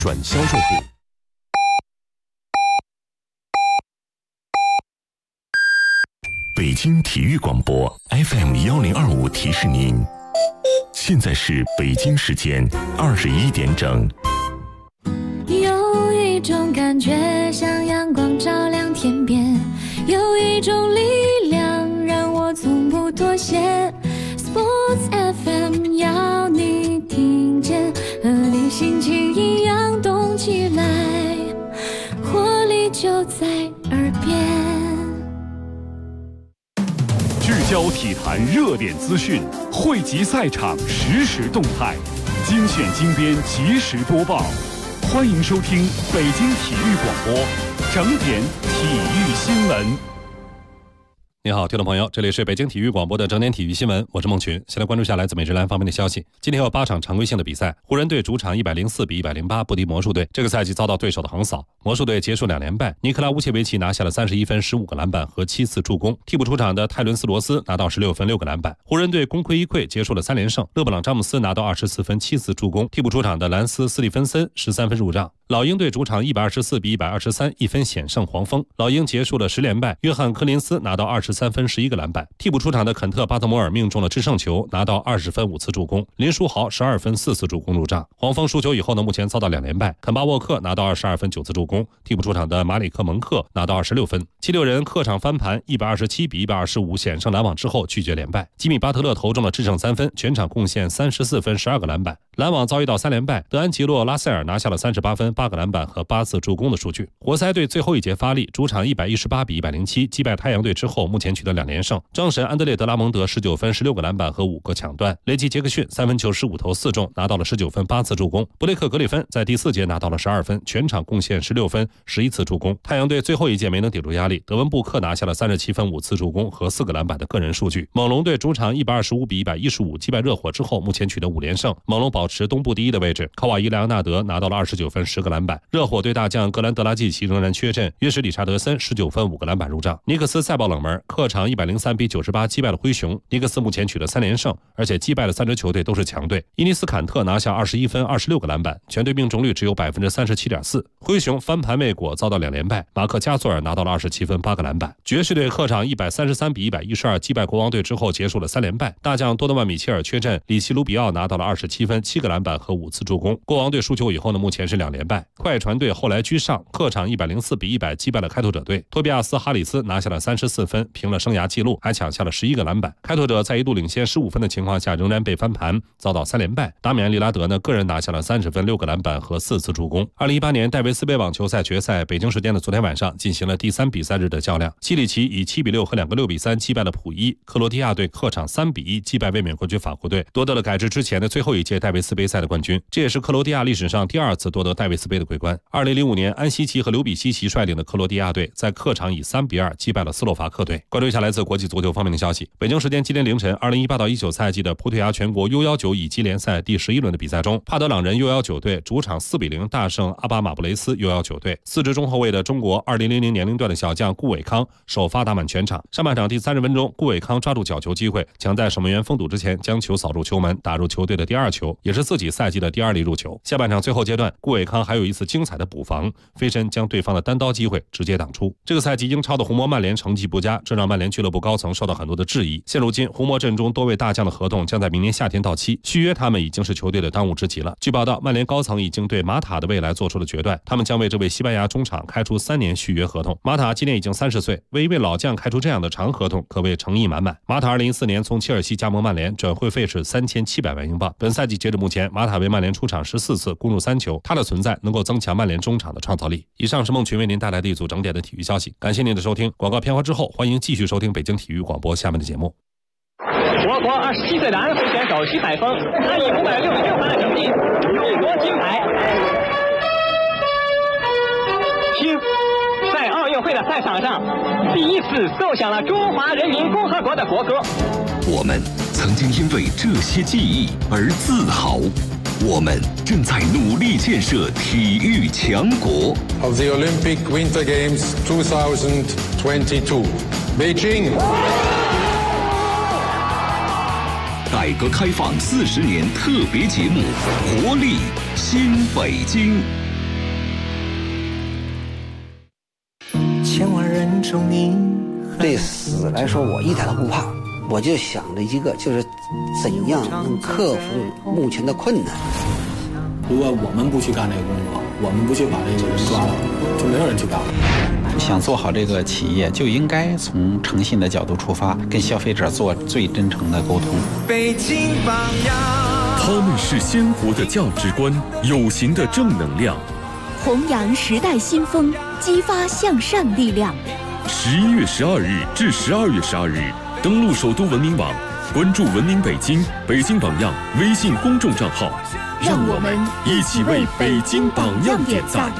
转销售部。北京体育广播 FM1025提示您，现在是北京时间21点整。 有一种感觉像阳光照亮天边，有一种力量让我从不妥协。Sports FM 要你听见，和你心情一样动起来，活力就在耳边。 聚焦体坛热点资讯，汇集赛场实时动态，精选精编即时播报。欢迎收听北京体育广播整点体育新闻。 你好，听众朋友，这里是北京体育广播的整点体育新闻，我是孟群。先来关注下来自美职篮方面的消息。今天有8场常规性的比赛，湖人队主场104比108不敌魔术队，这个赛季遭到对手的横扫。魔术队结束2连败，尼克拉乌切维奇拿下了31分、15个篮板和7次助攻。替补出场的泰伦斯罗斯拿到16分、6个篮板。湖人队功亏一篑，结束了3连胜。勒布朗詹姆斯拿到24分、7次助攻。替补出场的兰斯斯蒂芬森13分入账。老鹰队主场124比123一分险胜黄蜂。老鹰结束了10连败，约翰科林斯拿到23分、11个篮板。替补出场的肯特巴特摩尔命中了制胜球，拿到20分、5次助攻。林书豪12分、4次助攻入账。黄蜂输球以后呢，目前遭到2连败。肯巴沃克拿到22分、9次助攻。替补出场的马里克蒙克拿到26分。76人客场翻盘127比125险胜篮网之后拒绝连败。吉米巴特勒投中了制胜3分，全场贡献34分、12个篮板。篮网遭遇到3连败，德安吉洛拉塞尔拿下了38分、8个篮板和8次助攻的数据。活塞队最后一节发力，主场118比107击败太阳队之后，目前取得2连胜。正神安德烈德拉蒙德19分、16个篮板和5个抢断。雷吉杰克逊3分球15投4中，拿到了19分、8次助攻。布雷克格里芬在第4节拿到了12分，全场贡献16分、11次助攻。太阳队最后一节没能顶住压力，德文布克拿下了37分、5次助攻和4个篮板的个人数据。猛龙队主场125比115击败热火之后，目前取得5连胜。猛龙保持东部第一的位置，考瓦伊·莱昂纳德拿到了29分、10个篮板。热火队大将格兰德拉季奇仍然缺阵，约什理查德森19分、5个篮板入账。尼克斯赛爆冷门，客场103比98击败了灰熊。尼克斯目前取得3连胜，而且击败了3支球队都是强队。伊尼斯坎特拿下21分、26个篮板，全队命中率只有 37.4%。灰熊翻盘未果，遭到2连败。马克加索尔拿到了27分、8个篮板。爵士队客场133比112击败国王队之后结束了3连败。大将多诺万米切尔缺阵，里奇卢比奥拿到了27分、7个篮板和5次助攻。国王队输球以后呢，目前是2连败。快船队后来居上，客场104比100击败了开拓者队。托比亚斯哈里斯拿下了34分，平了生涯纪录，还抢下了11个篮板。开拓者在一度领先15分的情况下，仍然被翻盘，遭到3连败。达米安利拉德呢，个人拿下了30分、6个篮板和4次助攻。2018年戴维斯杯网球赛决赛，北京时间的昨天晚上进行了第3比赛日的较量。西里奇以7比6和2个6比3击败了普伊。克罗地亚队客场3比1击败卫冕冠军法国队，夺得了改制之前的最后一届戴维斯杯赛的冠军。这也是克罗地亚历史上第2次夺得戴维斯杯的桂冠。2005年，安西奇和刘比西奇率领的克罗地亚队在客场以3比2击败了斯洛伐克队。关注一下来自国际足球方面的消息。北京时间今天凌晨，2018到19赛季的葡萄牙全国 U19 乙级联赛第11轮的比赛中，帕德朗人 U19 队主场4比0大胜阿巴马布雷斯 U19 队。4支中后卫的中国2000年龄段的小将顾伟康首发打满全场。上半场第30分钟，顾伟康抓住角球机会，抢在守门员封堵之前将球扫入球门，打入球队的第2球，也是自己赛季的第2粒入球。下半场最后阶段，顾伟康还有一次精彩的补防，飞身将对方的单刀机会直接挡出。这个赛季英超的红魔曼联成绩不佳，这让曼联俱乐部高层受到很多的质疑。现如今，红魔阵中多位大将的合同将在明年夏天到期，续约他们已经是球队的当务之急了。据报道，曼联高层已经对马塔的未来做出了决断，他们将为这位西班牙中场开出3年续约合同。马塔今年已经30岁，为一位老将开出这样的长合同，可谓诚意满满。马塔2014年从切尔西加盟曼联，转会费是3700万英镑。本赛季截至目前，马塔为曼联出场14次，攻入3球，他的存在能够增强曼联中场的创造力。以上是孟群为您带来的一组整点的体育消息，感谢您的收听。广告片花之后，欢迎继续收听北京体育广播下面的节目。 我国27岁的安徽选手徐海峰，他以566分的成绩勇夺金牌。听，在奥运会的赛场上，第一次奏响了中华人民共和国的国歌。 我们曾经因为这些记忆而自豪，我们正在努力建设体育强国。 Of the Olympic Winter Games 2022, Beijing。 改革开放40年特别节目《活力新北京》。 对死来说，我一点都不怕，我就想着一个，就是怎样能克服目前的困难。 如果我们不去干这个工作，我们不去把这个人抓了，就没有人去干了。 想做好这个企业，就应该从诚信的角度出发，跟消费者做最真诚的沟通。 北京榜样， 他们是鲜活的价值观，有形的正能量， 弘扬时代新风，激发向上力量。 11月12日至12月12日，登录首都文明网，关注文明北京、北京榜样微信公众账号，让我们一起为北京榜样点赞。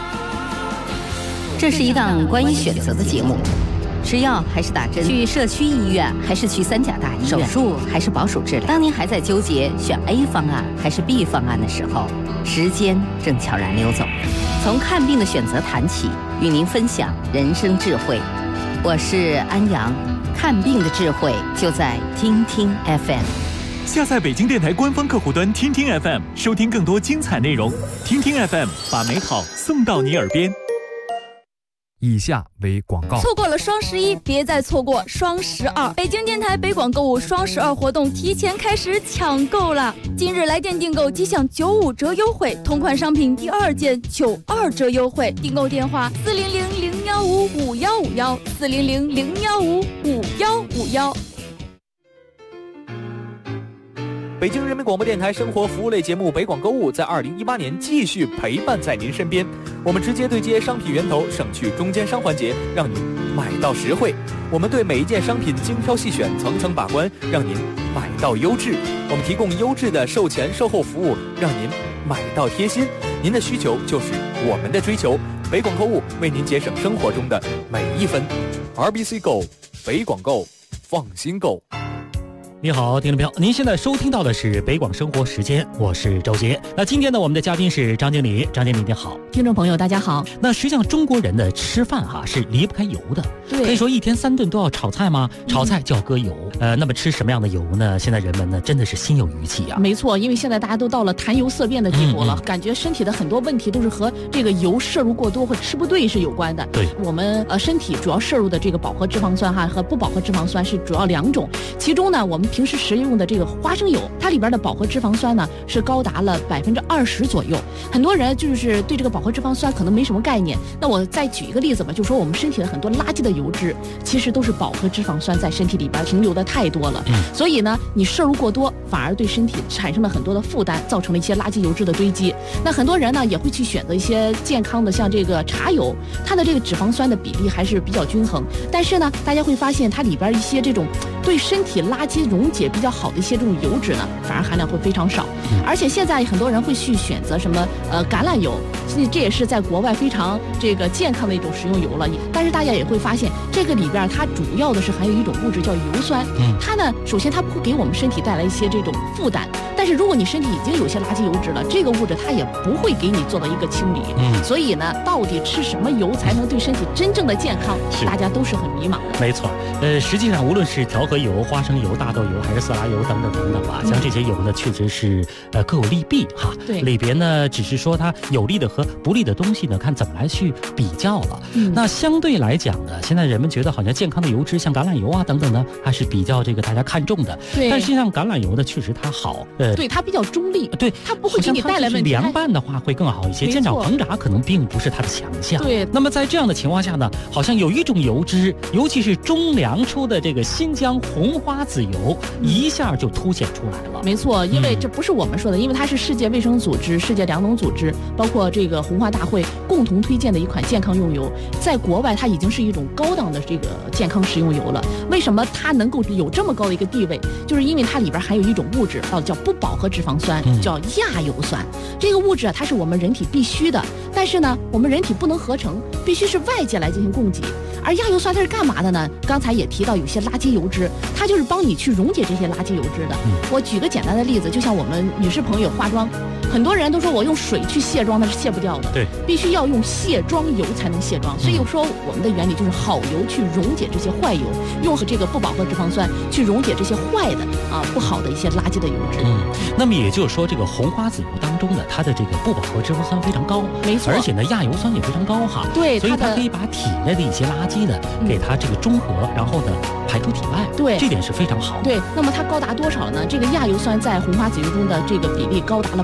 这是一档关于选择的节目，吃药还是打针，去社区医院还是去3甲大医院，手术还是保守治疗。当您还在纠结选 A 方案还是 B 方案的时候，时间正悄然溜走。从看病的选择谈起，与您分享人生智慧。我是安阳，看病的智慧就在听听 FM。 下载北京电台官方客户端听听 FM， 收听更多精彩内容。听听 FM， 把美好送到你耳边。 以下为广告。 错过了双11，别再错过双12。北京电台北广购物双12活动提前开始抢购了。今日来电订购即享95折优惠，同款商品第2件92折优惠。订购电话400-015-5151，400-015-5151。 北京人民广播电台生活服务类节目北广购物在2018年继续陪伴在您身边。我们直接对接商品源头，省去中间商环节，让您买到实惠。我们对每一件商品精挑细选，层层把关，让您买到优质。我们提供优质的售前售后服务，让您买到贴心。您的需求就是我们的追求。北广购物为您节省生活中的每一分。RBC Go， 北广购，放心购。 你好，听众朋友，您现在收听到的是北广生活时间，我是周杰。那今天呢，我们的嘉宾是张经理，张经理你好。 听众朋友大家好。 那实际上中国人的吃饭是离不开油的， 对， 可以说1天3顿都要炒菜吗？炒菜就要搁油。那么吃什么样的油呢？现在人们呢真的是心有余悸啊。 没错，因为现在大家都到了谈油色变的地步了，感觉身体的很多问题都是和这个油摄入过多或吃不对是有关的。 对， 我们身体主要摄入的这个饱和脂肪酸和不饱和脂肪酸是主要2种，其中呢我们平时食用的这个花生油，它里边的饱和脂肪酸呢是高达了20%左右。很多人就是对这个饱和脂肪酸可能没什么概念。那我再举一个例子吧，就说我们身体的很多垃圾的油脂，其实都是饱和脂肪酸在身体里边停留的太多了。所以呢，你摄入过多，反而对身体产生了很多的负担，造成了一些垃圾油脂的堆积。那很多人呢也会去选择一些健康的，像这个茶油，它的这个脂肪酸的比例还是比较均衡。但是呢，大家会发现它里边一些这种对身体垃圾溶解比较好的一些这种油脂呢，反而含量会非常少。而且现在很多人会去选择什么橄榄油，这也是在国外非常这个健康的一种食用油了。但是大家也会发现，这个里边它主要的是含有一种物质叫油酸。它呢，首先它不会给我们身体带来一些这种负担，但是如果你身体已经有些垃圾油脂了，这个物质它也不会给你做到一个清理。所以呢，到底吃什么油才能对身体真正的健康，大家都是很迷茫的。 没错，实际上无论是调和油、花生油、大豆油还是色拉油等等等等吧，像这些油呢，确实是各有利弊哈。 对， 里边呢只是说它有利的和不利的东西呢，看怎么来去比较了。那相对来讲呢，现在人们觉得好像健康的油脂，像橄榄油等等呢，还是比较这个大家看重的。 对， 但实际上橄榄油呢，确实它好。 对，它比较中立。 对， 它不会给你带来问题。 凉拌的话会更好一些，煎炒烹炸可能并不是它的强项。 对， 那么在这样的情况下呢，好像有一种油脂，尤其是中粮出的这个新疆红花籽油，一下就凸显出来了。 没错，因为这不是我们说的，因为它是世界卫生组织、世界粮农组织，包括这个红花大会共同推荐的一款健康用油，在国外它已经是一种高档的这个健康食用油了。为什么它能够有这么高的一个地位？就是因为它里边含有一种物质，叫不饱和脂肪酸，叫亚油酸。这个物质它是我们人体必须的，但是呢，我们人体不能合成，必须是外界来进行供给。而亚油酸它是干嘛的呢？刚才也提到有些垃圾油脂，它就是帮你去溶解这些垃圾油脂的。我举个简单的例子，就像我们女士朋友化妆，很多人都说我用水去卸妆，那是卸不掉的， 对， 必须要用卸妆油才能卸妆。所以说我们的原理就是好油去溶解这些坏油，用这个不饱和脂肪酸去溶解这些坏的不好的一些垃圾的油脂。 那么也就是说，这个红花籽油当中的它的这个不饱和脂肪酸非常高， 没错。 而且呢亚油酸也非常高哈， 对， 所以它可以把体内的一些垃圾的给它这个中和，然后呢排出体外， 对， 这点是非常好的。 对，那么它高达多少呢？这个亚油酸在红花籽油中的这个比例高达了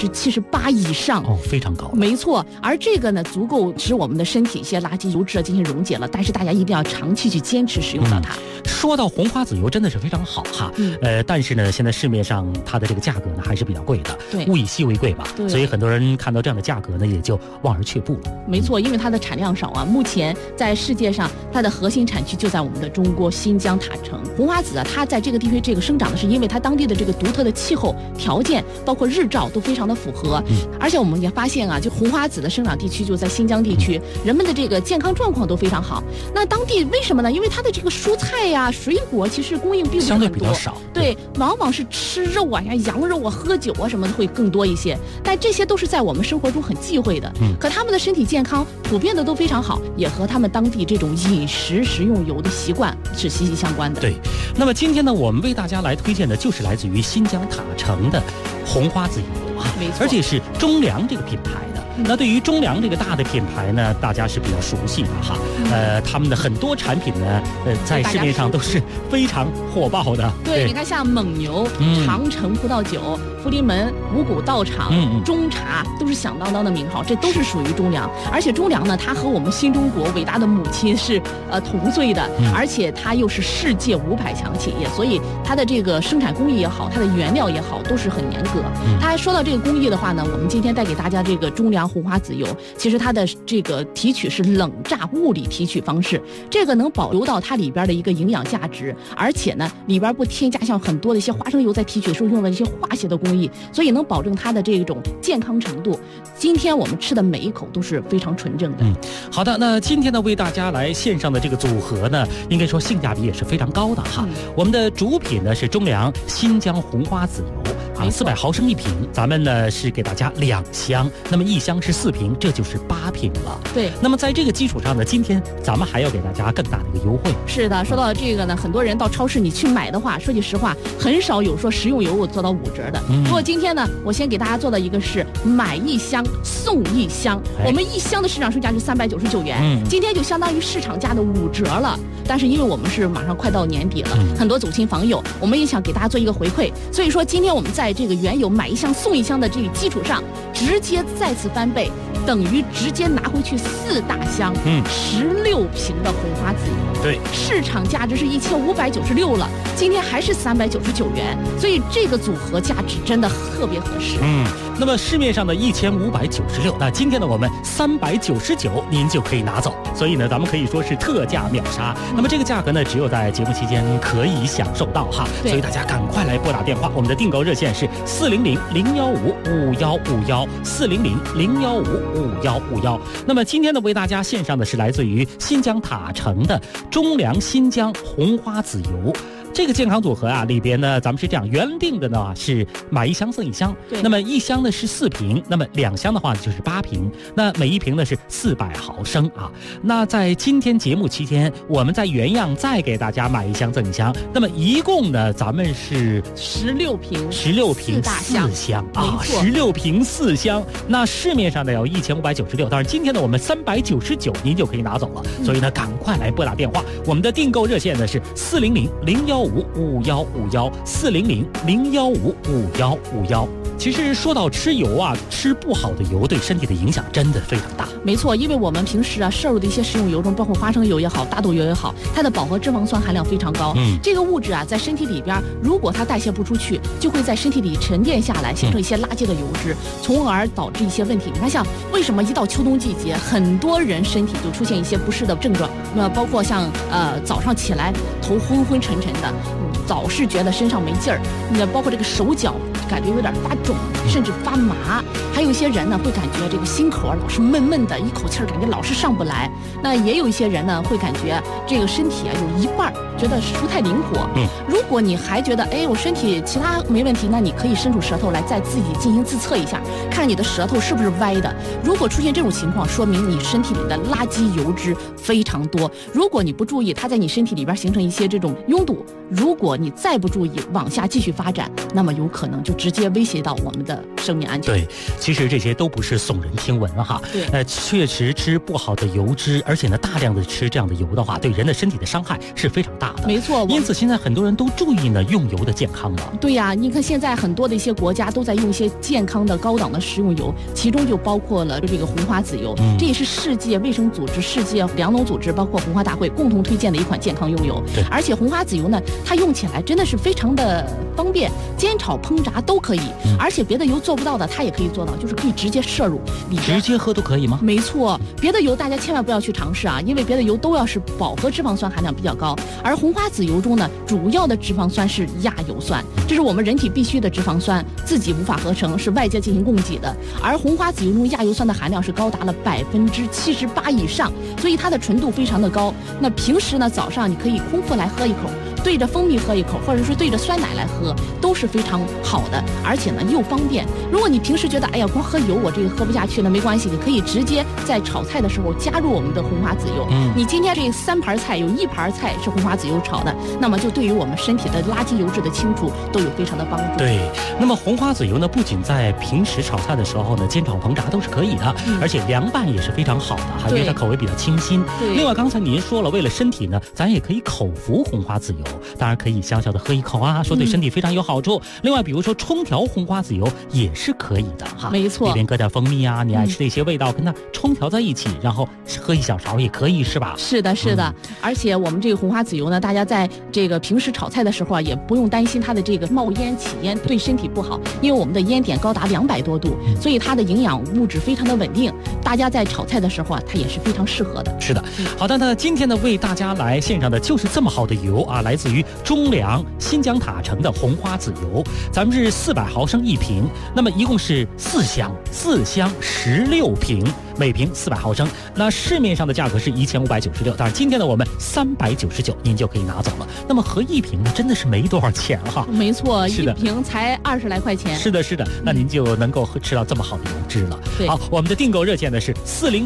78%以上， 哦，非常高。 没错，而这个呢足够使我们的身体一些垃圾油脂进行溶解了，但是大家一定要长期去坚持使用到它。 说到红花籽油真的是非常好哈，但是呢现在市面上它的这个价格呢还是比较贵的， 对， 物以稀为贵吧，所以很多人看到这样的价格呢也就望而却步了。 没错，因为它的产量少啊，目前在世界上它的核心产区就在我们的中国新疆塔城。红花籽啊，它在这个地区这个生长的是因为它当地的这个独特的气候条件，包括日照都非常的符合，而且我们也发现啊，就红花籽的生长地区就在新疆地区，人们的这个健康状况都非常好。那当地为什么呢？因为它的这个蔬菜呀、水果其实供应并不是很多， 相对比较少， 对，往往是吃肉啊、羊肉啊、喝酒啊什么的会更多一些，但这些都是在我们生活中很忌讳的。可他们的身体健康普遍的都非常好，也和他们当地这种饮食食用油的习惯是息息相关的。 对，那么今天呢，我们为大家来推荐的就是来自于新疆塔城的红花籽油啊， 没错， 而且是中粮这个品牌的。那对于中粮这个大的品牌呢，大家是比较熟悉的哈。他们的很多产品呢，在市面上都是非常火爆的。 对，你看像蒙牛、长城葡萄酒、福临门、五谷道场、中茶，都是响当当的名号，这都是属于中粮。而且中粮呢，它和我们新中国伟大的母亲是同岁的，而且它又是世界500强企业，所以它的这个生产工艺也好，它的原料也好，都是很严格。它还说到这个工艺的话呢，我们今天带给大家这个中粮红花籽油，其实它的这个提取是冷榨物理提取方式，这个能保留到它里边的一个营养价值，而且呢里边不添加像很多的一些花生油在提取时候用的一些化学的工艺，所以能保证它的这种健康程度。今天我们吃的每一口都是非常纯正的。 好的，那今天呢为大家来献上的这个组合呢，应该说性价比也是非常高的哈。我们的主品呢是中粮新疆红花籽油。400毫升1瓶，咱们呢是给大家2箱，那么1箱是4瓶，这就是8瓶了。 对， 那么在这个基础上呢，今天咱们还要给大家更大的一个优惠。 是的，说到这个呢，很多人到超市你去买的话，说句实话，很少有说食用油我做到5折的。不过今天呢，我先给大家做的一个是买1箱送1箱，我们1箱的市场售价是399元，今天就相当于市场价的5折了。但是因为我们是马上快到年底了，很多走亲访友，我们也想给大家做一个回馈，所以说今天我们在这个原有买1箱送1箱的这个基础上，直接再次翻倍，等于直接拿回去4大箱，16瓶的红花籽油。 对， 市场价值是1596了，今天还是399元，所以这个组合价值真的特别合适。 那么市面上的1596，那今天呢我们399您就可以拿走，所以呢咱们可以说是特价秒杀。那么这个价格呢只有在节目期间可以享受到哈，所以大家赶快来拨打电话，我们的订购热线是400-015-5151，400-015-5151。那么今天呢为大家献上的是来自于新疆塔城的中粮新疆红花籽油。这个健康组合啊，里边呢，咱们是这样原定的呢，是买1箱送1箱。那么1箱呢是4瓶，那么2箱的话就是8瓶。那每1瓶呢是400毫升啊。那在今天节目期间，我们在原样再给大家买1箱赠1箱。那么一共呢，咱们是 16瓶 4箱啊，16瓶4箱。那市面上呢有1596，但是今天呢我们399您就可以拿走了。所以呢，赶快来拨打电话，我们的订购热线呢是400-015-5151，400-015-5151。其实说到吃油啊，吃不好的油对身体的影响真的非常大。 没错，因为我们平时啊摄入的一些食用油中，包括花生油也好，大豆油也好，它的饱和脂肪酸含量非常高。这个物质啊在身体里边，如果它代谢不出去，就会在身体里沉淀下来，形成一些垃圾的油脂，从而导致一些问题。你看，像为什么一到秋冬季节，很多人身体就出现一些不适的症状？那包括像早上起来头昏昏沉沉的，老是觉得身上没劲儿，那包括这个手脚感觉有点发肿，甚至发麻。还有一些人呢会感觉这个心口老是闷闷的，一口气儿感觉老是上不来。那也有一些人呢会感觉这个身体啊有一半觉得是不太灵活。如果你还觉得我身体其他没问题，那你可以伸出舌头来再自己进行自测一下，看你的舌头是不是歪的。如果出现这种情况，说明你身体里的垃圾油脂非常多。如果你不注意，它在你身体里边形成一些这种拥堵，如果你再不注意往下继续发展，那么有可能就直接威胁到我们的生命安全。 对，其实这些都不是耸人听闻哈。 对， 确实吃不好的油脂，而且呢大量的吃这样的油的话，对人的身体的伤害是非常大的。 没错， 因此现在很多人都注意呢用油的健康了。 对呀，你看现在很多的一些国家都在用一些健康的高档的食用油，其中就包括了这个红花籽油，这也是世界卫生组织、世界粮农组织包括红花大会共同推荐的一款健康用油。 对， 而且红花籽油呢，它用起来真的是非常的方便，煎炒烹炸都可以，而且别的油做不到的它也可以做到，就是可以直接摄入里边， 直接喝都可以吗？ 没错，别的油大家千万不要去尝试啊，因为别的油都要是饱和脂肪酸含量比较高，而红花籽油中呢，主要的脂肪酸是亚油酸，这是我们人体必须的脂肪酸，自己无法合成，是外界进行供给的。而红花籽油中亚油酸的含量是高达了78%以上，所以它的纯度非常的高。那平时呢，早上你可以空腹来喝一口，对着蜂蜜喝一口，或者说对着酸奶来喝，都是非常好的，而且呢又方便。如果你平时觉得哎呀光喝油我这个喝不下去呢，没关系，你可以直接在炒菜的时候加入我们的红花籽油。你今天这3盘菜有1盘菜是红花籽油炒的，那么就对于我们身体的垃圾油脂的清除都有非常的帮助。 对，那么红花籽油呢，不仅在平时炒菜的时候呢，煎炒烹炸都是可以的，而且凉拌也是非常好的哈，因为它口味比较清新。另外刚才您说了，为了身体呢，咱也可以口服红花籽油，当然可以小小的喝一口啊，说对身体非常有好处。另外比如说冲调红花籽油也是可以的哈， 没错， 里边搁点蜂蜜啊，你爱吃的一些味道跟它冲调在一起，然后喝一小勺也可以，是吧？ 是的，是的。而且我们这个红花籽油呢，大家在这个平时炒菜的时候啊，也不用担心它的这个冒烟起烟对身体不好，因为我们的烟点高达200多度，所以它的营养物质非常的稳定，大家在炒菜的时候啊，它也是非常适合的。 是的，好的，那今天呢为大家来献上的就是这么好的油啊，来自于中粮新疆塔城的红花籽油，咱们是400毫升1瓶，那么一共是4箱16瓶，每瓶400毫升，那市面上的价格是1596，但是今天呢我们399您就可以拿走了。那么合1瓶呢真的是没多少钱哈。 没错， 是的， 一瓶才20来块钱。 是的，是的，那您就能够吃到这么好的油脂了。好，我们的订购热线呢是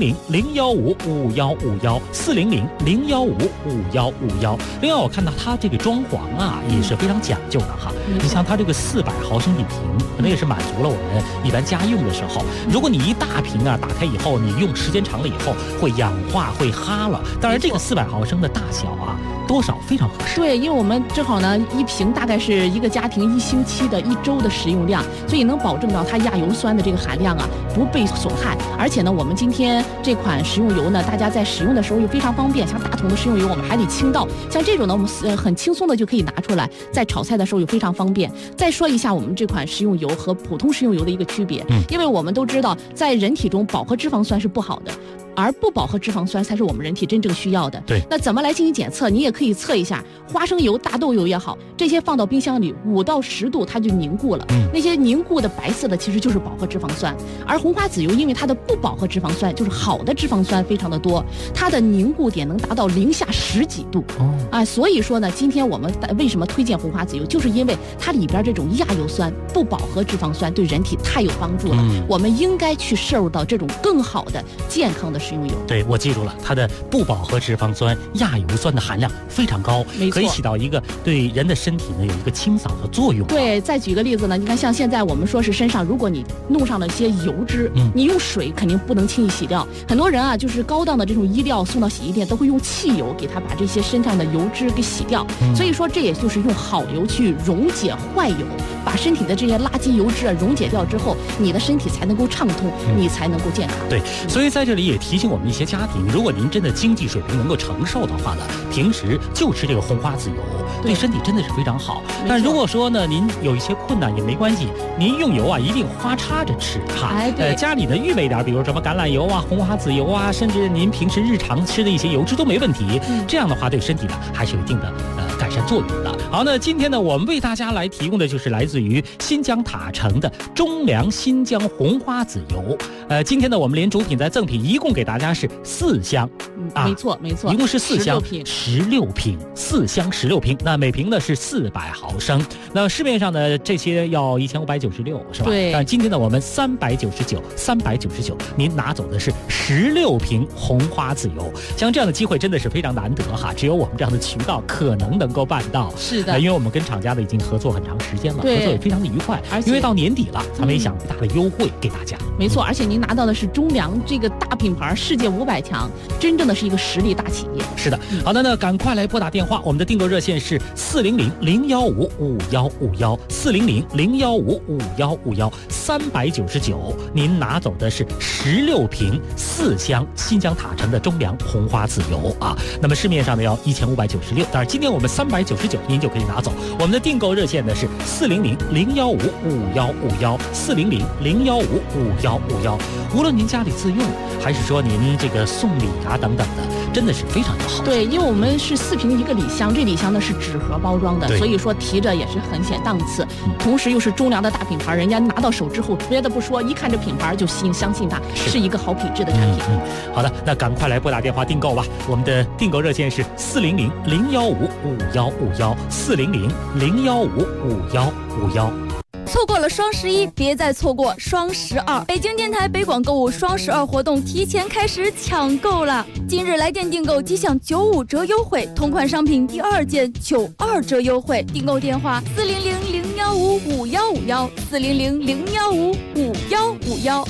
400-015-5151，400-015-5151。另外我看到它这个装潢啊也是非常讲究的哈。你像它这个400毫升1瓶，可能也是满足了我们一般家用的时候。如果你一大瓶啊打开以后，你用时间长了以后会氧化会哈了。当然这个400毫升的大小啊多少非常合适。 对，因为我们正好呢1瓶大概是一个家庭1星期的1周的食用量，所以能保证到它亚油酸的这个含量啊不被损害。而且呢我们今天这款食用油呢，大家在使用的时候又非常方便，像大桶的食用油我们还得倾倒，像这种呢我们很轻松的就可以拿出来，在炒菜的时候又非常方便。再说一下我们这款食用油和普通食用油的一个区别，因为我们都知道在人体中饱和脂肪酸是不好的，而不饱和脂肪酸才是我们人体真正需要的。 对， 那怎么来进行检测？你也可以测一下花生油、大豆油也好，这些放到冰箱里5到10度它就凝固了，那些凝固的白色的其实就是饱和脂肪酸。而红花籽油因为它的不饱和脂肪酸就是好的脂肪酸非常的多，它的凝固点能达到零下10几度。所以说呢，今天我们为什么推荐红花籽油，就是因为它里边这种亚油酸、不饱和脂肪酸对人体太有帮助了，我们应该去摄入到这种更好的健康的食用油。 对，我记住了，它的不饱和脂肪酸、亚油酸的含量非常高，可以起到一个对人的身体呢有一个清扫的作用。 对，再举个例子呢，你看像现在我们说是身上如果你弄上了一些油脂，你用水肯定不能轻易洗掉，很多人啊就是高档的这种衣料送到洗衣店都会用汽油给它把这些身上的油脂给洗掉，所以说这也就是用好油去溶解坏油，把身体的这些垃圾油脂溶解掉之后，你的身体才能够畅通，你才能够健康。 对，所以在这里也提醒我们一些家庭，如果您真的经济水平能够承受的话呢，平时就吃这个红花籽油，对身体真的是非常好。但如果说呢您有一些困难也没关系，您用油啊一定花插着吃哈。家里呢预备点，比如什么橄榄油啊、红花籽油啊，甚至您平时日常吃的一些油脂都没问题。这样的话对身体呢还是有一定的改善作用的。好，那今天呢我们为大家来提供的就是来自于新疆塔城的中粮新疆红花籽油。今天呢我们连主品再赠品一共给大家是4箱。 没错， 一共是4箱16瓶，4箱16瓶，那每瓶呢是400毫升。那市面上的这些要1596是吧？ 对。 但今天呢我们399，您拿走的是16瓶红花籽油。像这样的机会真的是非常难得哈，只有我们这样的渠道可能够办到。 是的， 因为我们跟厂家呢已经合作很长时间了，合作也非常的愉快。 而且因为到年底了，咱们也想大的优惠给大家。 没错，而且您拿到的是中粮这个大品牌，世界500强，真正的是一个实力大企业。 是的，好的，那赶快来拨打电话，我们的订购热线是400-015-5151，400-015-5151，399，您拿走的是16瓶4箱新疆塔城的中粮红花籽油啊。那么市面上呢要1596，但是今天我们399，您就可以拿走。我们的订购热线呢是400-015-5151，400-015-5151。无论您家里自用，还是说您这个送礼啊等等的，真的是非常的好。 对，因为我们是4瓶一个礼箱，这礼箱呢是纸盒包装的，所以说提着也是很显档次。同时又是中粮的大品牌，人家拿到手之后，别的不说，一看这品牌就相信它是一个好品质的产品。 好的，那赶快来拨打电话订购吧。我们的订购热线是400-015-5151，400-015-5151。 错过了双11，别再错过双12。北京电台北广购物双12活动提前开始抢购了。今日来电订购即享95折优惠，同款商品第2件92折优惠。订购电话400-015-5151，400-015-5151。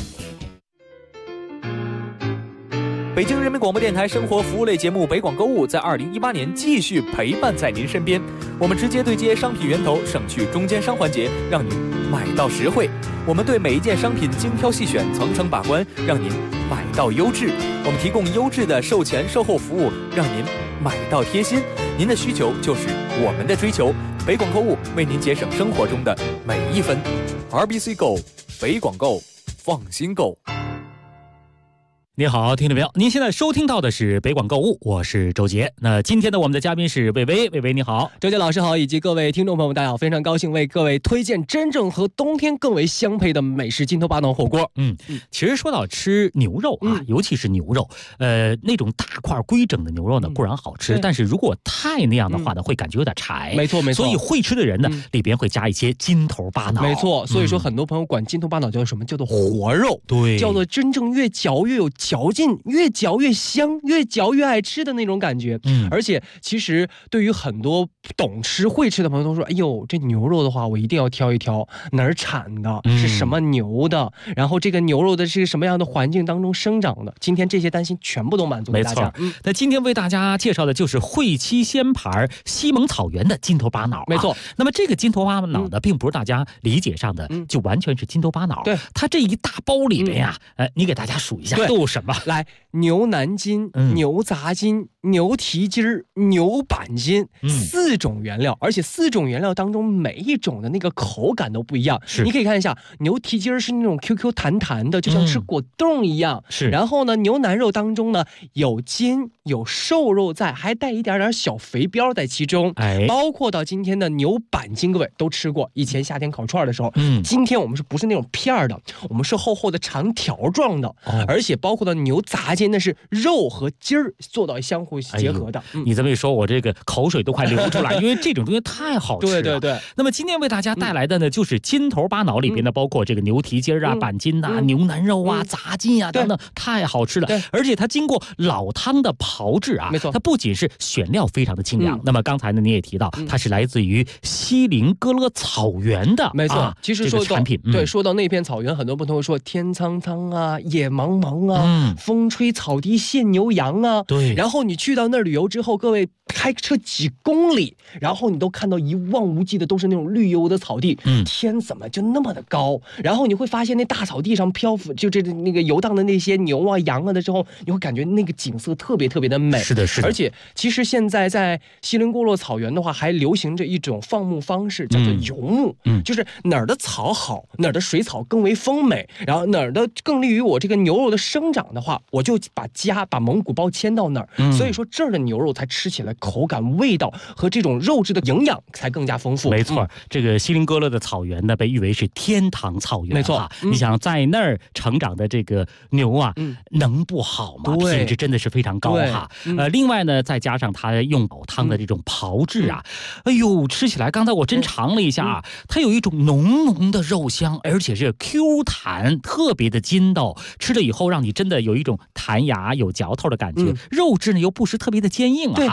北京人民广播电台生活服务类节目北广购物在2018年继续陪伴在您身边。我们直接对接商品源头，省去中间商环节，让您买到实惠。我们对每一件商品精挑细选，层层把关，让您买到优质。我们提供优质的售前售后服务，让您买到贴心。您的需求就是我们的追求。北广购物为您节省生活中的每一分。RBC Go， 北广购，放心购。 你好，听众朋友，您现在收听到的是北广购物，我是周杰。那今天的我们的嘉宾是魏巍，魏巍你好。 周杰老师好，以及各位听众朋友们大家好，非常高兴为各位推荐真正和冬天更为相配的美食金头巴脑火锅。 其实说到吃牛肉啊，尤其是牛肉，那种大块规整的牛肉呢固然好吃，但是如果太那样的话呢，会感觉有点柴。 没错没错。 所以会吃的人呢，里边会加一些金头巴脑。 没错，所以说很多朋友管金头巴脑叫什么？叫做活肉。 对， 叫做真正越嚼越有嚼劲，越嚼越香，越嚼越爱吃的那种感觉。而且其实对于很多懂吃会吃的朋友都说，哎呦，这牛肉的话我一定要挑一挑哪儿产的，是什么牛的，然后这个牛肉的是什么样的环境当中生长的。今天这些担心全部都满足给大家。 那今天为大家介绍的就是汇七鲜牌西蒙草原的金头巴脑。 没错。 那么这个金头巴脑呢，并不是大家理解上的就完全是金头巴脑。 对， 它这一大包里面呀，你给大家数一下都有什么？ 来，牛腩筋、牛杂筋、牛蹄筋儿、牛板筋，4种原料，而且4种原料当中每一种的那个口感都不一样。你可以看一下，牛蹄筋儿是那种 QQ 弹弹的，就像吃果冻一样。 是。 然后呢，牛腩肉当中呢有筋有瘦肉在，还带一点点小肥膘在其中。包括到今天的牛板筋，各位都吃过，以前夏天烤串的时候。今天我们不是那种片儿的，我们是厚厚的长条状的，而且包括到牛杂筋那是肉和筋儿做到相互结合的。 你这么一说，我这个口水都快流出来，因为这种东西太好吃了。 对对对。 那么今天为大家带来的呢，就是金头巴脑里边呢，包括这个牛蹄筋啊、板筋啊、牛腩肉啊、杂筋啊等等，太好吃了。而且它经过老汤的炮制啊， 没错， 它不仅是选料非常的清凉。那么刚才呢，你也提到，它是来自于锡林哥勒草原的， 没错。其实说到产品， 对，说到那片草原，很多朋友说天苍苍啊，野茫茫啊，风吹草低见牛羊啊。 对。 然后你去到那儿旅游之后，各位开车几公里，然后你都看到一望无际的都是那种绿油的草地。天怎么就那么的高？然后你会发现那大草地上漂浮，就那个游荡的那些牛啊、羊啊的时候，你会感觉那个景色特别特别的美。 是的，是的。 而且其实现在在锡林郭勒草原的话，还流行着一种放牧方式，叫做游牧。就是哪儿的草好，哪儿的水草更为丰美，然后哪儿的更利于我这个牛肉的生长的话，我就把蒙古包迁到那儿。所以说这儿的牛肉才吃起来口感、味道和这种肉质的营养才更加丰富。 没错，这个锡林哥勒的草原呢，被誉为是天堂草原。 没错， 你想在那儿成长的这个牛啊，能不好吗？品质真的是非常高哈。另外呢，再加上它用老汤的这种炮制啊，哎呦，吃起来刚才我真尝了一下啊，它有一种浓浓的肉香，而且是 Q 弹，特别的筋道，吃了以后让你真的有一种弹牙、有嚼头的感觉。肉质呢又不是特别的坚硬啊。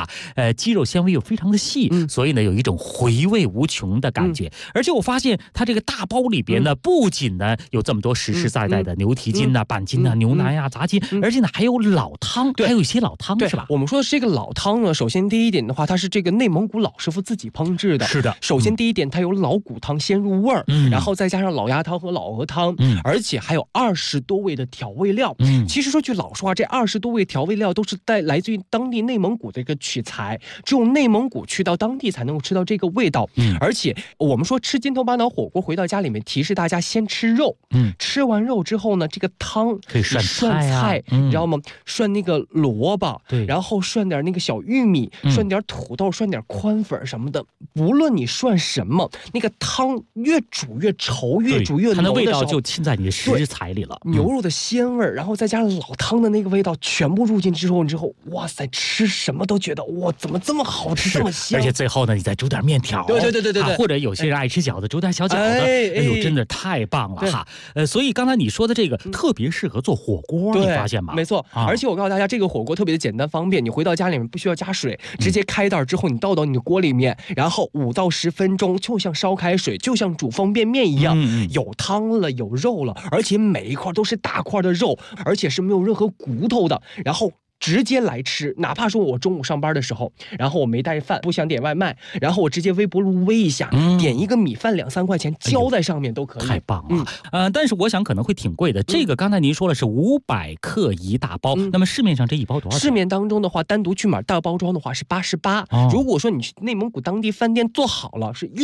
肌肉纤维又非常的细，所以呢有一种回味无穷的感觉。而且我发现它这个大包里边呢，不仅呢有这么多实实在在的牛蹄筋啊、板筋啊、牛腩啊、杂筋，而且呢还有老汤，还有一些老汤，是吧？ 我们说的是这个老汤呢，首先第一点的话，它是这个内蒙古老师傅自己烹制的。 是的， 首先第一点，它有老骨汤先入味儿，然后再加上老鸭汤和老鹅汤，而且还有20多味的调味料。其实说句老实话，这20多味调味料都是来自于当地内蒙古的一个取材，只有内蒙古去到当地才能够吃到这个味道。而且我们说吃筋头巴脑火锅，回到家里面提示大家先吃肉，吃完肉之后呢，这个汤可以涮菜，你知道吗？涮那个萝卜，然后涮点那个小玉米，涮点土豆，涮点宽粉什么的。无论你涮什么，那个汤越煮越稠，越煮越浓的时候， 它的味道就浸在你的食材里了。 牛肉的鲜味，然后再加上老汤的那个味道，全部入进之后，哇塞，吃什么都觉得哇，怎么这么好吃，这么香。 而且最后呢，你再煮点面条， 对， 或者有些人爱吃饺子，煮点小饺子，哎呦，真的太棒了哈。所以刚才你说的这个特别适合做火锅，你发现吗？ 没错，而且我告诉大家，这个火锅特别的简单方便，你回到家里面不需要加水，直接开袋之后你倒到你的锅里面，然后5到10分钟，就像烧开水，就像煮方便面一样，有汤了，有肉了，而且每一块都是大块的肉，而且是没有任何骨头的，然后直接来吃。哪怕说我中午上班的时候，然后我没带饭，不想点外卖，然后我直接微波炉煨一下，点一个米饭2-3块钱浇在上面都可以。 太棒了。但是我想可能会挺贵的。这个刚才您说了是500克一大包，那么市面上这一包多少钱？ 市面当中的话，单独去买大包装的话是88，如果说你去内蒙古当地饭店做好了是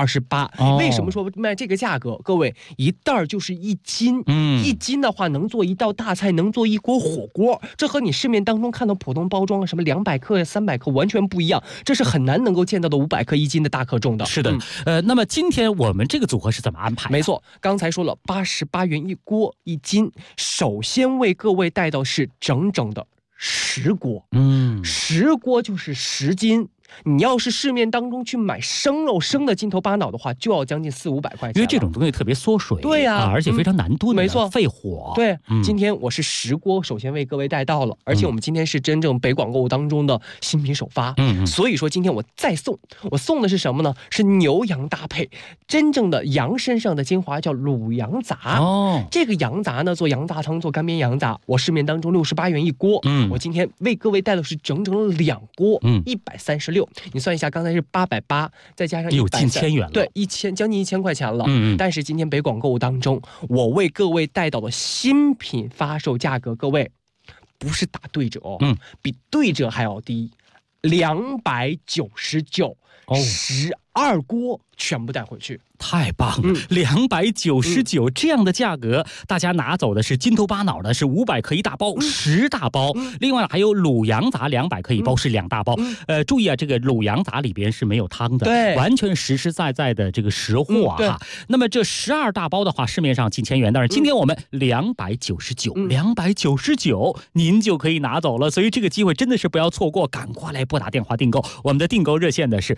128。为什么说卖这个价格？各位，一袋就是1斤，1斤的话能做一道大菜，能做一锅火锅，这和你市面当中看到普通包装什么200克、300克完全不一样，这是很难能够见到的500克1斤的大克重的。 是的，那么今天我们这个组合是怎么安排？ 没错，刚才说了88元一锅1斤，首先为各位带到是整整的10锅，10锅就是10斤。你要是市面当中去买生肉生的筋头巴脑的话，就要将近400-500块钱， 因为这种东西特别缩水， 对呀， 而且非常难炖， 没错， 费火。 对，今天我是10锅，首先为各位带到了，而且我们今天是真正北广购物当中的新品首发，所以说今天我再送，我送的是什么呢？是牛羊搭配，真正的羊身上的精华叫卤羊杂。这个羊杂呢，做羊杂汤，做干煸羊杂，我市面当中68元一锅，我今天为各位带的是整整2锅，136。你算一下，刚才是880，再加上有近1000元了， 对，将近1000块钱了。但是今天北广购物当中，我为各位带到的新品发售价格，各位不是打对折哦，比对折还要低，299，12锅全部带回去。 太棒了，299这样的价格，大家拿走的是筋头巴脑的是500克一大包，10大包，另外还有卤羊杂200克一包是2大包。注意啊，这个卤羊杂里边是没有汤的， 对， 完全实实在在的这个实货啊。那么这12大包的话，市面上近1000元，但是今天我们299，您就可以拿走了。所以这个机会真的是不要错过，赶快来拨打电话订购。我们的订购热线呢是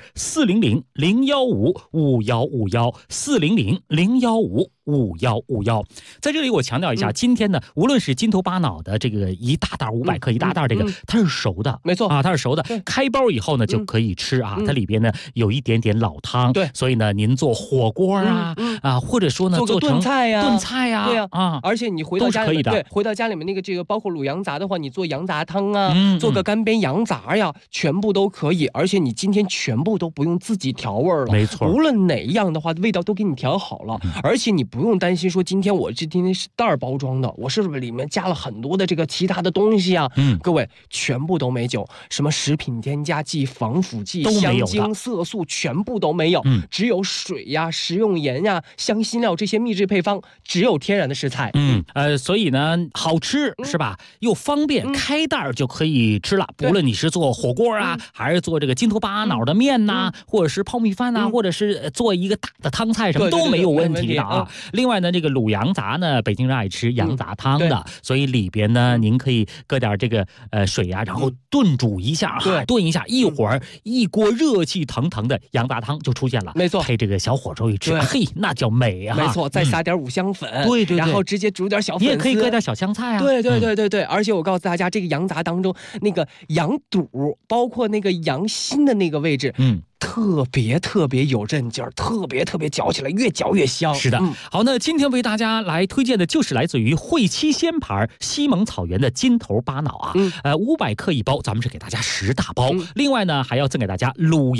400-015-5151，400-015-5151。在这里我强调一下，今天呢，无论是筋头巴脑的这个一大袋500克一大袋，这个它是熟的， 没错啊，它是熟的，开包以后呢就可以吃啊。它里边呢有一点点老汤， 对， 所以呢您做火锅啊或者说呢做个炖菜呀， 对呀而且你回到家里面，对，回到家里面那个这个包括卤羊杂的话，你做羊杂汤啊，做个干煸羊杂呀，全部都可以。而且你今天全部都不用自己调味了， 没错， 无论哪一样的话，味道都给你调好了，而且你不用担心说今天是袋包装的，我是不是里面加了很多的这个其他的东西啊？各位全部都没有，什么食品添加剂、防腐剂、香精、色素全部都没有，只有水呀、食用盐呀、香辛料这些秘制配方，只有天然的食材。 所以呢好吃是吧？又方便，开袋就可以吃了。不论你是做火锅啊，还是做这个筋头巴脑的面呐，或者是泡米饭呐，或者是做一个大的汤菜，什么都没有问题的啊。 另外呢，这个卤羊杂呢，北京人爱吃羊杂汤的，所以里边呢，您可以搁点这个水啊，然后炖煮一下，炖一下，一会儿一锅热气腾腾的羊杂汤就出现了。 没错， 配这个小火粥一吃，嘿，那叫美啊！ 没错，再撒点五香粉， 对， 然后直接煮点小粉丝， 你也可以搁点小香菜啊。 对，而且我告诉大家，这个羊杂当中那个羊肚，包括那个羊心的那个位置，特别有韧劲儿，特别嚼起来越嚼越香。 是的，好，那今天为大家来推荐的就是来自于汇七鲜牌西蒙草原的金头巴脑啊，500克一包，咱们是给大家10大包，另外呢还要赠给大家卤